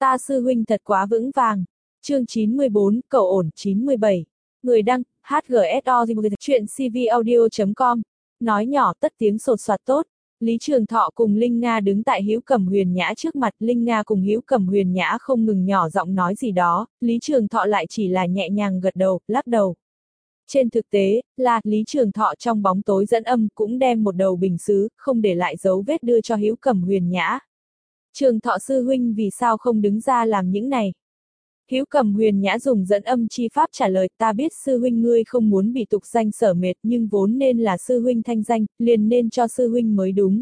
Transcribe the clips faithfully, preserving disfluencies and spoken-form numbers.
Ta sư huynh thật quá vững vàng. Chương chín mươi bốn, cậu ổn. chín mươi bảy. Người đăng, hát giê ét o, chuyện cvaudio chấm com. Nói nhỏ tất tiếng sột soạt tốt. Lý Trường Thọ cùng Linh Nga đứng tại Hữu Cẩm Huyền Nhã trước mặt, Linh Nga cùng Hữu Cẩm Huyền Nhã không ngừng nhỏ giọng nói gì đó, Lý Trường Thọ lại chỉ là nhẹ nhàng gật đầu, lắc đầu. Trên thực tế, là, Lý Trường Thọ trong bóng tối dẫn âm cũng đem một đầu bình sứ, không để lại dấu vết đưa cho Hữu Cẩm Huyền Nhã. Trường Thọ sư huynh vì sao không đứng ra làm những này? Hữu Cẩm Huyền Nhã dùng dẫn âm chi pháp trả lời, ta biết sư huynh ngươi không muốn bị tục danh sở mệt nhưng vốn nên là sư huynh thanh danh, liền nên cho sư huynh mới đúng.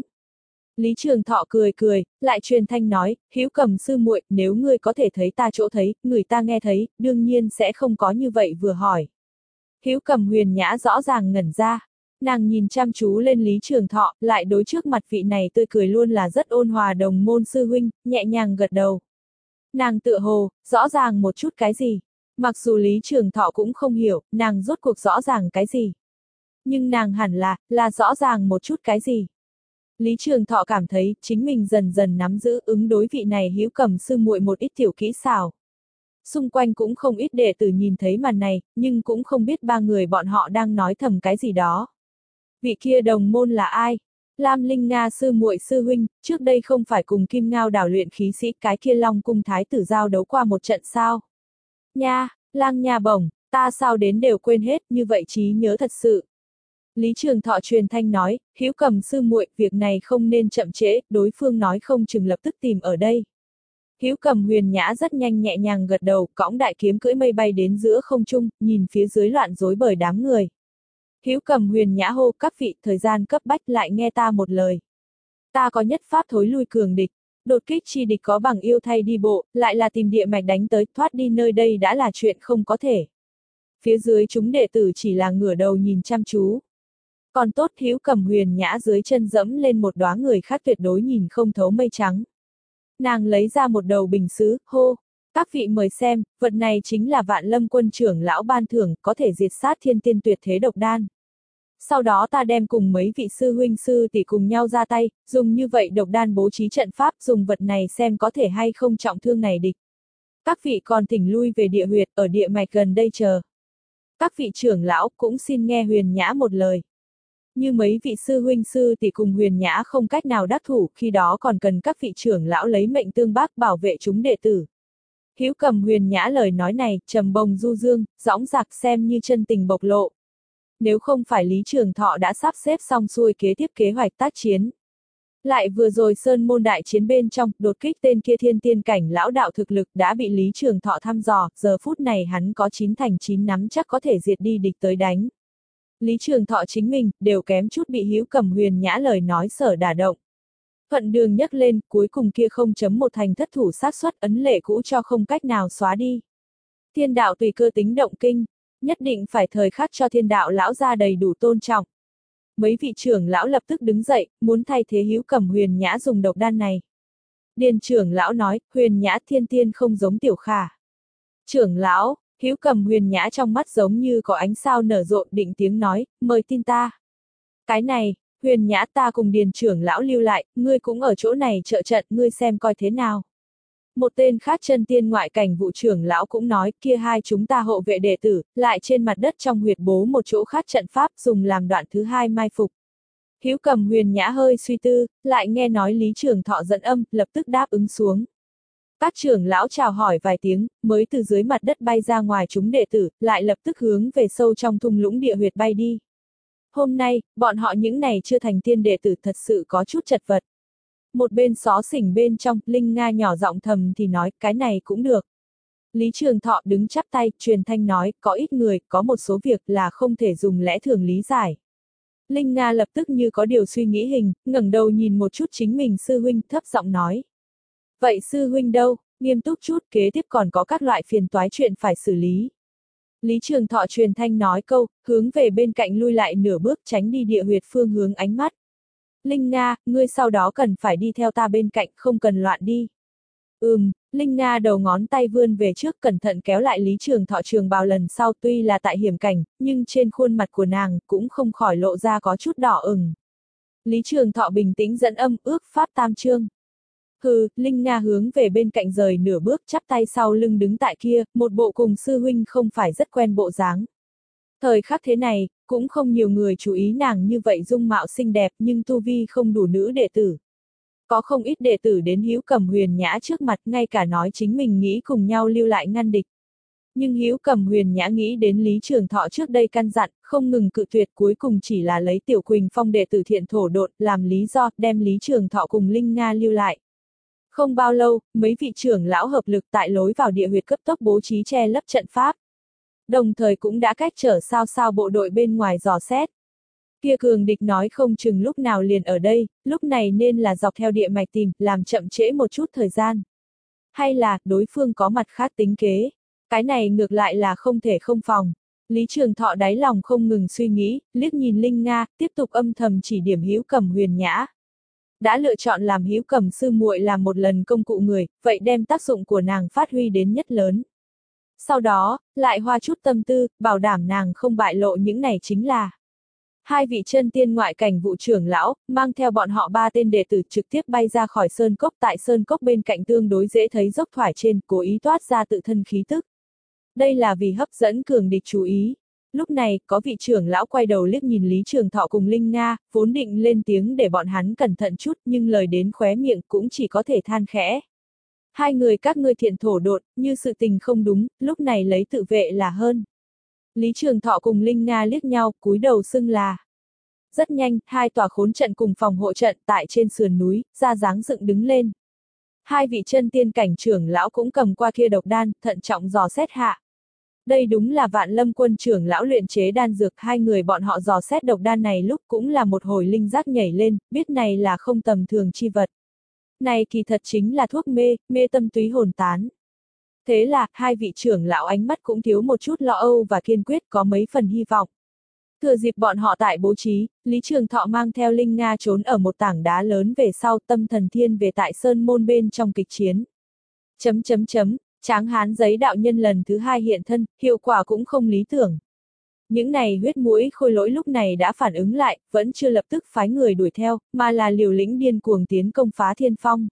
Lý Trường Thọ cười cười, lại truyền thanh nói, Hữu Cẩm sư muội, nếu ngươi có thể thấy ta chỗ thấy, người ta nghe thấy, đương nhiên sẽ không có như vậy vừa hỏi. Hữu Cẩm Huyền Nhã rõ ràng ngẩn ra. Nàng nhìn chăm chú lên Lý Trường Thọ, lại đối trước mặt vị này tươi cười luôn là rất ôn hòa đồng môn sư huynh, nhẹ nhàng gật đầu. Nàng tựa hồ, rõ ràng một chút cái gì. Mặc dù Lý Trường Thọ cũng không hiểu, nàng rốt cuộc rõ ràng cái gì. Nhưng nàng hẳn là, là rõ ràng một chút cái gì. Lý Trường Thọ cảm thấy, chính mình dần dần nắm giữ ứng đối vị này Hữu Cẩm sư muội một ít tiểu kỹ xảo. Xung quanh cũng không ít đệ tử nhìn thấy màn này, nhưng cũng không biết ba người bọn họ đang nói thầm cái gì đó. Vị kia đồng môn là ai? Lam Linh Nga sư muội sư huynh, trước đây không phải cùng Kim Ngao đảo luyện khí sĩ cái kia Long cung thái tử giao đấu qua một trận sao? Nha, Lang Nha bổng, ta sao đến đều quên hết, như vậy trí nhớ thật sự. Lý Trường Thọ truyền thanh nói, Hữu Cẩm sư muội, việc này không nên chậm trễ, đối phương nói không chừng lập tức tìm ở đây. Hữu Cẩm Huyền Nhã rất nhanh nhẹ nhàng gật đầu, cõng đại kiếm cưỡi mây bay đến giữa không trung, nhìn phía dưới loạn rối bời đám người. Hữu Cẩm Huyền Nhã hô, các vị, thời gian cấp bách, lại nghe ta một lời. Ta có nhất pháp thối lui cường địch, đột kích chi địch có bằng yêu thay đi bộ, lại là tìm địa mạch đánh tới, thoát đi nơi đây đã là chuyện không có thể. Phía dưới chúng đệ tử chỉ là ngửa đầu nhìn chăm chú. Còn tốt Hữu Cẩm Huyền Nhã dưới chân dẫm lên một đóa người khác tuyệt đối nhìn không thấu mây trắng. Nàng lấy ra một đầu bình sứ, hô, các vị mời xem, vật này chính là Vạn Lâm quân trưởng lão ban thưởng, có thể diệt sát thiên tiên tuyệt thế độc đan. Sau đó ta đem cùng mấy vị sư huynh sư tỷ cùng nhau ra tay, dùng như vậy độc đan bố trí trận pháp, dùng vật này xem có thể hay không trọng thương này địch. Các vị còn thỉnh lui về địa huyệt, ở địa mạch gần đây chờ. Các vị trưởng lão cũng xin nghe Huyền Nhã một lời. Như mấy vị sư huynh sư tỷ cùng Huyền Nhã không cách nào đắc thủ, khi đó còn cần các vị trưởng lão lấy mệnh tương bác bảo vệ chúng đệ tử. Hữu Cẩm Huyền Nhã lời nói này, trầm bồng du dương, dõng dạc xem như chân tình bộc lộ. Nếu không phải Lý Trường Thọ đã sắp xếp xong xuôi kế tiếp kế hoạch tác chiến. Lại vừa rồi sơn môn đại chiến bên trong, đột kích tên kia thiên tiên cảnh lão đạo thực lực đã bị Lý Trường Thọ thăm dò, giờ phút này hắn có chín thành chín nắm chắc có thể diệt đi địch tới đánh. Lý Trường Thọ chính mình, đều kém chút bị Hữu Cẩm Huyền Nhã lời nói sở đả động. Thuận đường nhấc lên, cuối cùng kia không chấm một thành thất thủ xác suất ấn lệ cũ cho không cách nào xóa đi. Thiên đạo tùy cơ tính động kinh, nhất định phải thời khắc cho thiên đạo lão ra đầy đủ tôn trọng. Mấy vị trưởng lão lập tức đứng dậy, muốn thay thế Hữu Cẩm Huyền Nhã dùng độc đan này. Điền trưởng lão nói, Huyền Nhã thiên tiên không giống tiểu khả. Trưởng lão, Hữu Cẩm Huyền Nhã trong mắt giống như có ánh sao nở rộ, định tiếng nói, mời tin ta. Cái này, Huyền Nhã ta cùng Điền trưởng lão lưu lại, ngươi cũng ở chỗ này trợ trận, ngươi xem coi thế nào. Một tên khác chân tiên ngoại cảnh vụ trưởng lão cũng nói, kia hai chúng ta hộ vệ đệ tử, lại trên mặt đất trong huyệt bố một chỗ khác trận pháp dùng làm đoạn thứ hai mai phục. Hữu Cẩm Huyền Nhã hơi suy tư, lại nghe nói Lý Trường Thọ dẫn âm, lập tức đáp ứng xuống. Các trưởng lão chào hỏi vài tiếng, mới từ dưới mặt đất bay ra ngoài chúng đệ tử, lại lập tức hướng về sâu trong thung lũng địa huyệt bay đi. Hôm nay, bọn họ những này chưa thành tiên đệ tử thật sự có chút chật vật. Một bên xó xỉnh bên trong, Linh Nga nhỏ giọng thầm thì nói, cái này cũng được. Lý Trường Thọ đứng chắp tay, truyền thanh nói, có ít người, có một số việc là không thể dùng lẽ thường lý giải. Linh Nga lập tức như có điều suy nghĩ hình, ngẩng đầu nhìn một chút chính mình sư huynh, thấp giọng nói. Vậy sư huynh đâu, nghiêm túc chút, kế tiếp còn có các loại phiền toái chuyện phải xử lý. Lý Trường Thọ truyền thanh nói câu, hướng về bên cạnh lui lại nửa bước tránh đi địa huyệt phương hướng ánh mắt. Linh Nga, ngươi sau đó cần phải đi theo ta bên cạnh, không cần loạn đi. Ừm, Linh Nga đầu ngón tay vươn về trước cẩn thận kéo lại Lý Trường Thọ trường bào lần sau, tuy là tại hiểm cảnh, nhưng trên khuôn mặt của nàng cũng không khỏi lộ ra có chút đỏ ửng. Lý Trường Thọ bình tĩnh dẫn âm ước pháp tam chương. Hừ, Linh Nga hướng về bên cạnh rời nửa bước, chắp tay sau lưng đứng tại kia, một bộ cùng sư huynh không phải rất quen bộ dáng. Thời khắc thế này, cũng không nhiều người chú ý nàng như vậy dung mạo xinh đẹp nhưng tu vi không đủ nữ đệ tử. Có không ít đệ tử đến Hữu Cầm Huyền Nhã trước mặt, ngay cả nói chính mình nghĩ cùng nhau lưu lại ngăn địch. Nhưng Hữu Cầm Huyền Nhã nghĩ đến Lý Trường Thọ trước đây căn dặn, không ngừng cự tuyệt, cuối cùng chỉ là lấy Tiểu Quỳnh Phong đệ tử Thiện Thổ Độn làm lý do, đem Lý Trường Thọ cùng Linh Nga lưu lại. Không bao lâu, mấy vị trưởng lão hợp lực tại lối vào địa huyệt cấp tốc bố trí che lấp trận pháp. Đồng thời cũng đã cách trở sao sao bộ đội bên ngoài dò xét. Kia cường địch nói không chừng lúc nào liền ở đây, lúc này nên là dọc theo địa mạch tìm, làm chậm trễ một chút thời gian. Hay là, đối phương có mặt khác tính kế. Cái này ngược lại là không thể không phòng. Lý Trường Thọ đáy lòng không ngừng suy nghĩ, liếc nhìn Linh Nga, tiếp tục âm thầm chỉ điểm Hữu Cầm Huyền Nhã. Đã lựa chọn làm Hữu Cầm sư muội làm một lần công cụ người, vậy đem tác dụng của nàng phát huy đến nhất lớn. Sau đó, lại hoa chút tâm tư, bảo đảm nàng không bại lộ những này chính là. Hai vị chân tiên ngoại cảnh vụ trưởng lão, mang theo bọn họ ba tên đệ tử trực tiếp bay ra khỏi sơn cốc, tại sơn cốc bên cạnh tương đối dễ thấy dốc thoải trên, cố ý toát ra tự thân khí tức. Đây là vì hấp dẫn cường địch chú ý. Lúc này, có vị trưởng lão quay đầu liếc nhìn Lý Trường Thọ cùng Linh Nga, vốn định lên tiếng để bọn hắn cẩn thận chút, nhưng lời đến khóe miệng cũng chỉ có thể than khẽ. Hai người các ngươi Thiện Thổ Độn, như sự tình không đúng, lúc này lấy tự vệ là hơn. Lý Trường Thọ cùng Linh Nga liếc nhau, cúi đầu xưng là. Rất nhanh, hai tòa khốn trận cùng phòng hộ trận tại trên sườn núi, ra dáng dựng đứng lên. Hai vị chân tiên cảnh trưởng lão cũng cầm qua kia độc đan, thận trọng dò xét hạ. Đây đúng là Vạn Lâm Quân trưởng lão luyện chế đan dược, hai người bọn họ dò xét độc đan này lúc cũng là một hồi linh giác nhảy lên, biết này là không tầm thường chi vật. Này kỳ thật chính là thuốc mê, mê tâm túy hồn tán. Thế là, hai vị trưởng lão ánh mắt cũng thiếu một chút lo âu và kiên quyết, có mấy phần hy vọng. Thừa dịp bọn họ tại bố trí, Lý Trường Thọ mang theo Linh Nga trốn ở một tảng đá lớn về sau, tâm thần thiên về tại sơn môn bên trong kịch chiến. Chấm chấm chấm, Tráng Hán giấy đạo nhân lần thứ hai hiện thân, hiệu quả cũng không lý tưởng. Những này huyết mũi khôi lỗi lúc này đã phản ứng lại, vẫn chưa lập tức phái người đuổi theo, mà là liều lĩnh điên cuồng tiến công phá thiên phong.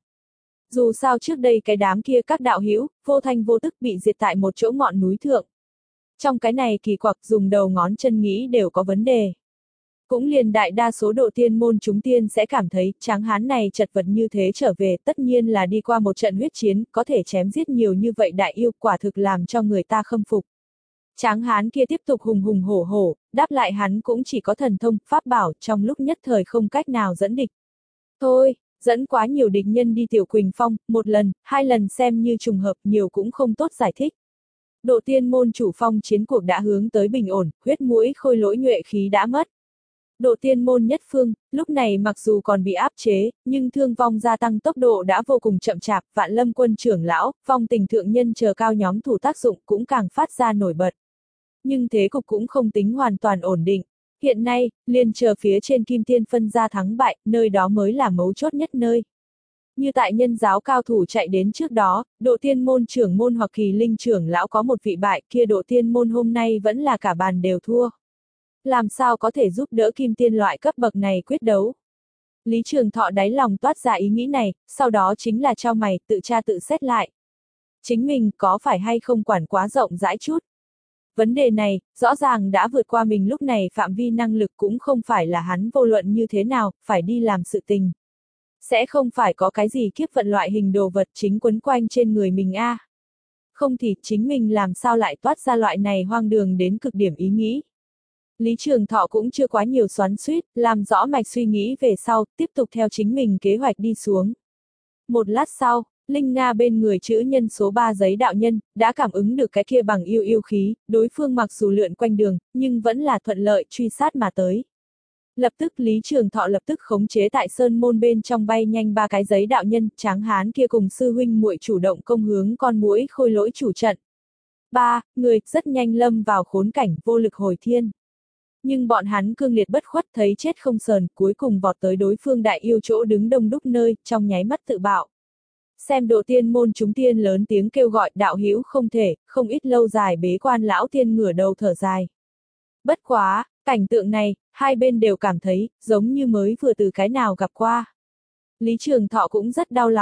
Dù sao trước đây cái đám kia các đạo hữu vô thanh vô tức bị diệt tại một chỗ ngọn núi thượng. Trong cái này kỳ quặc dùng đầu ngón chân nghĩ đều có vấn đề. Cũng liền đại đa số độ tiên môn chúng tiên sẽ cảm thấy Tráng Hán này chật vật như thế trở về, tất nhiên là đi qua một trận huyết chiến, có thể chém giết nhiều như vậy đại yêu, quả thực làm cho người ta khâm phục. Tráng Hán kia tiếp tục hùng hùng hổ hổ, đáp lại hắn cũng chỉ có thần thông, pháp bảo, trong lúc nhất thời không cách nào dẫn địch. Thôi, dẫn quá nhiều địch nhân đi Tiểu Quỳnh Phong, một lần, hai lần xem như trùng hợp, nhiều cũng không tốt giải thích. Độ tiên môn chủ phong chiến cuộc đã hướng tới bình ổn, huyết mũi khôi lỗi nhuệ khí đã mất. Độ tiên môn nhất phương, lúc này mặc dù còn bị áp chế, nhưng thương vong gia tăng tốc độ đã vô cùng chậm chạp, Vạn Lâm Quân trưởng lão, Phong Tình thượng nhân chờ cao nhóm thủ tác dụng cũng càng phát ra nổi bật. Nhưng thế cục cũng không tính hoàn toàn ổn định. Hiện nay, liền chờ phía trên Kim Tiên phân ra thắng bại, nơi đó mới là mấu chốt nhất nơi. Như tại nhân giáo cao thủ chạy đến trước đó, độ tiên môn trưởng môn hoặc kỳ linh trưởng lão có một vị bại, kia độ tiên môn hôm nay vẫn là cả bàn đều thua. Làm sao có thể giúp đỡ Kim Tiên loại cấp bậc này quyết đấu? Lý Trường Thọ đáy lòng toát ra ý nghĩ này, sau đó chính là trao mày, tự tra tự xét lại. Chính mình có phải hay không quản quá rộng rãi chút? Vấn đề này, rõ ràng đã vượt qua mình lúc này phạm vi năng lực, cũng không phải là hắn vô luận như thế nào, phải đi làm sự tình. Sẽ không phải có cái gì kiếp vận loại hình đồ vật chính quấn quanh trên người mình a. À. Không thì chính mình làm sao lại toát ra loại này hoang đường đến cực điểm ý nghĩ. Lý Trường Thọ cũng chưa quá nhiều xoắn xuýt, làm rõ mạch suy nghĩ về sau, tiếp tục theo chính mình kế hoạch đi xuống. Một lát sau, Linh Nga bên người chữ nhân số ba giấy đạo nhân, đã cảm ứng được cái kia bằng yêu yêu khí, đối phương mặc dù lượn quanh đường, nhưng vẫn là thuận lợi truy sát mà tới. Lập tức Lý Trường Thọ lập tức khống chế tại sơn môn bên trong bay nhanh ba cái giấy đạo nhân, Tráng Hán kia cùng sư huynh muội chủ động công hướng con muỗi khôi lỗi chủ trận. Ba người rất nhanh lâm vào khốn cảnh vô lực hồi thiên. Nhưng bọn hắn cương liệt bất khuất thấy chết không sờn, cuối cùng vọt tới đối phương đại yêu chỗ đứng đông đúc nơi, trong nháy mắt tự bạo. Xem độ tiên môn chúng tiên lớn tiếng kêu gọi đạo hữu không thể, không ít lâu dài bế quan lão tiên ngửa đầu thở dài. Bất quá, cảnh tượng này, hai bên đều cảm thấy, giống như mới vừa từ cái nào gặp qua. Lý Trường Thọ cũng rất đau lòng.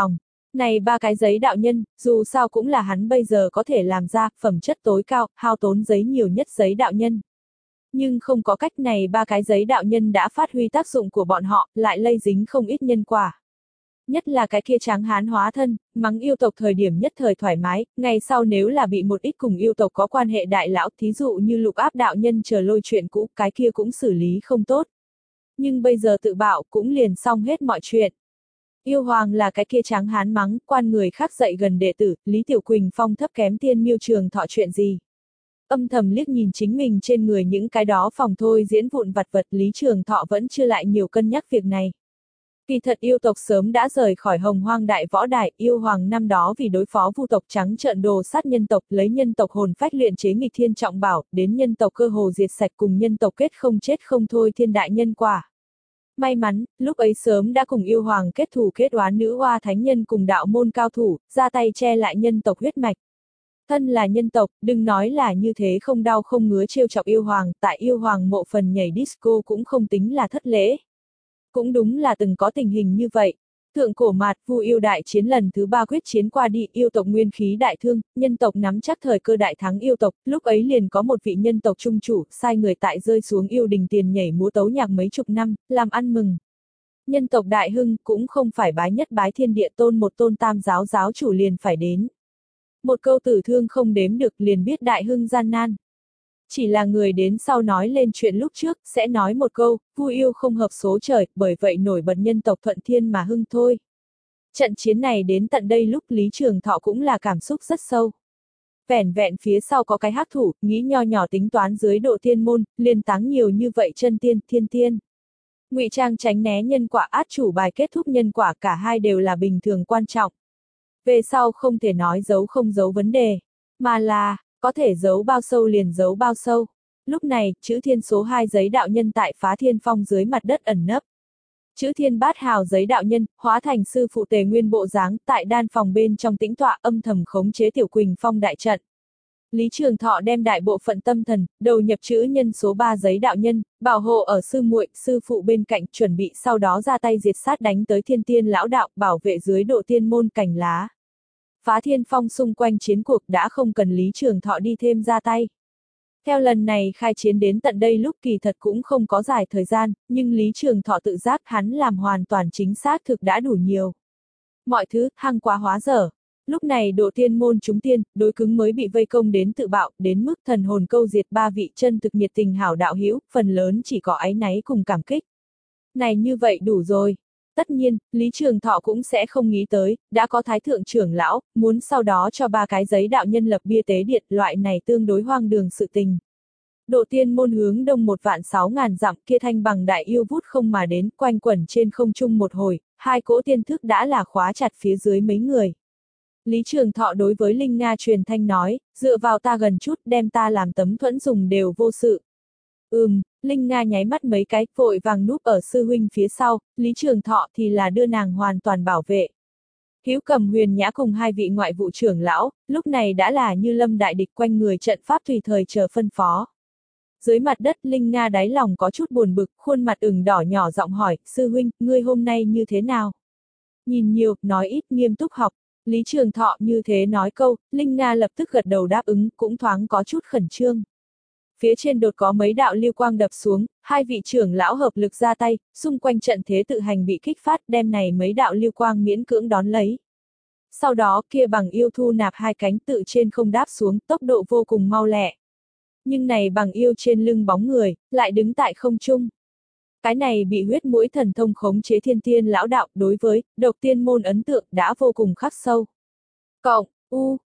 Này ba cái giấy đạo nhân, dù sao cũng là hắn bây giờ có thể làm ra, phẩm chất tối cao, hao tốn giấy nhiều nhất giấy đạo nhân. Nhưng không có cách này ba cái giấy đạo nhân đã phát huy tác dụng của bọn họ, lại lây dính không ít nhân quả. Nhất là cái kia tráng hán hóa thân, mắng yêu tộc thời điểm nhất thời thoải mái, ngày sau nếu là bị một ít cùng yêu tộc có quan hệ đại lão, thí dụ như Lục Áp đạo nhân chờ lôi chuyện cũ, cái kia cũng xử lý không tốt. Nhưng bây giờ tự bạo cũng liền xong hết mọi chuyện. Yêu hoàng là cái kia tráng hán mắng, quan người khác dạy gần đệ tử, Lý Tiểu Quỳnh Phong thấp kém tiên miêu trường thọ chuyện gì. Âm thầm liếc nhìn chính mình trên người những cái đó phòng thôi diễn vụn vặt vật, Lý Trường Thọ vẫn chưa lại nhiều cân nhắc việc này. Kỳ thật yêu tộc sớm đã rời khỏi Hồng Hoang đại võ đại, yêu hoàng năm đó vì đối phó vu tộc trắng trợn đồ sát nhân tộc, lấy nhân tộc hồn phách luyện chế nghịch thiên trọng bảo, đến nhân tộc cơ hồ diệt sạch, cùng nhân tộc kết không chết không thôi thiên đại nhân quả. May mắn, lúc ấy sớm đã cùng yêu hoàng kết thù kết oán nữ oa thánh nhân cùng đạo môn cao thủ, ra tay che lại nhân tộc huyết mạch. Thân là nhân tộc, đừng nói là như thế không đau không ngứa trêu chọc yêu hoàng, tại yêu hoàng mộ phần nhảy disco cũng không tính là thất lễ. Cũng đúng là từng có tình hình như vậy. Thượng cổ mạt, Vu yêu đại chiến lần thứ ba quyết chiến qua đi, yêu tộc nguyên khí đại thương, nhân tộc nắm chắc thời cơ đại thắng yêu tộc, lúc ấy liền có một vị nhân tộc trung chủ, sai người tại rơi xuống yêu đình tiền nhảy múa tấu nhạc mấy chục năm, làm ăn mừng. Nhân tộc đại hưng, cũng không phải bái nhất bái thiên địa tôn một tôn tam giáo giáo chủ liền phải đến. Một câu tử thương không đếm được liền biết đại hưng gian nan. Chỉ là người đến sau nói lên chuyện lúc trước, sẽ nói một câu, Vu yêu không hợp số trời, bởi vậy nổi bật nhân tộc thuận thiên mà hưng thôi. Trận chiến này đến tận đây lúc Lý Trường Thọ cũng là cảm xúc rất sâu. Vẻn vẹn phía sau có cái hắc thủ, nghĩ nho nhỏ tính toán dưới độ thiên môn, liền táng nhiều như vậy chân tiên, thiên tiên. Ngụy trang tránh né nhân quả át chủ bài kết thúc nhân quả, cả hai đều là bình thường quan trọng. Về sau không thể nói giấu không giấu vấn đề, mà là, có thể giấu bao sâu liền giấu bao sâu. Lúc này, chữ thiên số hai giấy đạo nhân tại Phá Thiên Phong dưới mặt đất ẩn nấp. Chữ thiên bát hào giấy đạo nhân, hóa thành sư phụ Tề Nguyên bộ dáng, tại đan phòng bên trong tĩnh tọa âm thầm khống chế Tiểu Quỳnh Phong đại trận. Lý Trường Thọ đem đại bộ phận tâm thần, đầu nhập chữ nhân số ba giấy đạo nhân, bảo hộ ở sư muội, sư phụ bên cạnh, chuẩn bị sau đó ra tay diệt sát đánh tới thiên tiên lão đạo, bảo vệ dưới độ tiên môn cành lá. Phá Thiên Phong xung quanh chiến cuộc đã không cần Lý Trường Thọ đi thêm ra tay. Theo lần này khai chiến đến tận đây lúc kỳ thật cũng không có dài thời gian, nhưng Lý Trường Thọ tự giác hắn làm hoàn toàn chính xác thực đã đủ nhiều. Mọi thứ, hăng quá hóa dở. Lúc này độ tiên môn chúng tiên, đối cứng mới bị vây công đến tự bạo, đến mức thần hồn câu diệt ba vị chân thực nhiệt tình hảo đạo hữu, phần lớn chỉ có áy náy cùng cảm kích. Này như vậy đủ rồi. Tất nhiên, Lý Trường Thọ cũng sẽ không nghĩ tới, đã có thái thượng trưởng lão, muốn sau đó cho ba cái giấy đạo nhân lập bia tế điện, loại này tương đối hoang đường sự tình. Độ tiên môn hướng đông một vạn sáu ngàn dặm, kia thanh bằng đại yêu vút không mà đến, quanh quẩn trên không trung một hồi, hai cỗ tiên thức đã là khóa chặt phía dưới mấy người. Lý Trường Thọ đối với Linh Nga truyền thanh nói, dựa vào ta gần chút, đem ta làm tấm thuẫn dùng đều vô sự. Ừm, Linh Nga nháy mắt mấy cái, vội vàng núp ở sư huynh phía sau, Lý Trường Thọ thì là đưa nàng hoàn toàn bảo vệ. Hiếu Cầm Huyền Nhã cùng hai vị ngoại vụ trưởng lão, lúc này đã là như lâm đại địch, quanh người trận pháp tùy thời chờ phân phó. Dưới mặt đất Linh Nga đáy lòng có chút buồn bực, khuôn mặt ửng đỏ nhỏ giọng hỏi, sư huynh, ngươi hôm nay như thế nào? Nhìn nhiều, nói ít, nghiêm túc học. Lý Trường Thọ như thế nói câu, Linh Nga lập tức gật đầu đáp ứng, cũng thoáng có chút khẩn trương. Phía trên đột có mấy đạo lưu quang đập xuống, hai vị trưởng lão hợp lực ra tay, xung quanh trận thế tự hành bị kích phát, đem này mấy đạo lưu quang miễn cưỡng đón lấy. Sau đó kia bằng yêu thu nạp hai cánh tự trên không đáp xuống, tốc độ vô cùng mau lẹ. Nhưng này bằng yêu trên lưng bóng người, lại đứng tại không trung. Cái này bị huyết mũi thần thông khống chế thiên tiên lão đạo đối với độc tiên môn ấn tượng đã vô cùng khắc sâu. Cộng, u,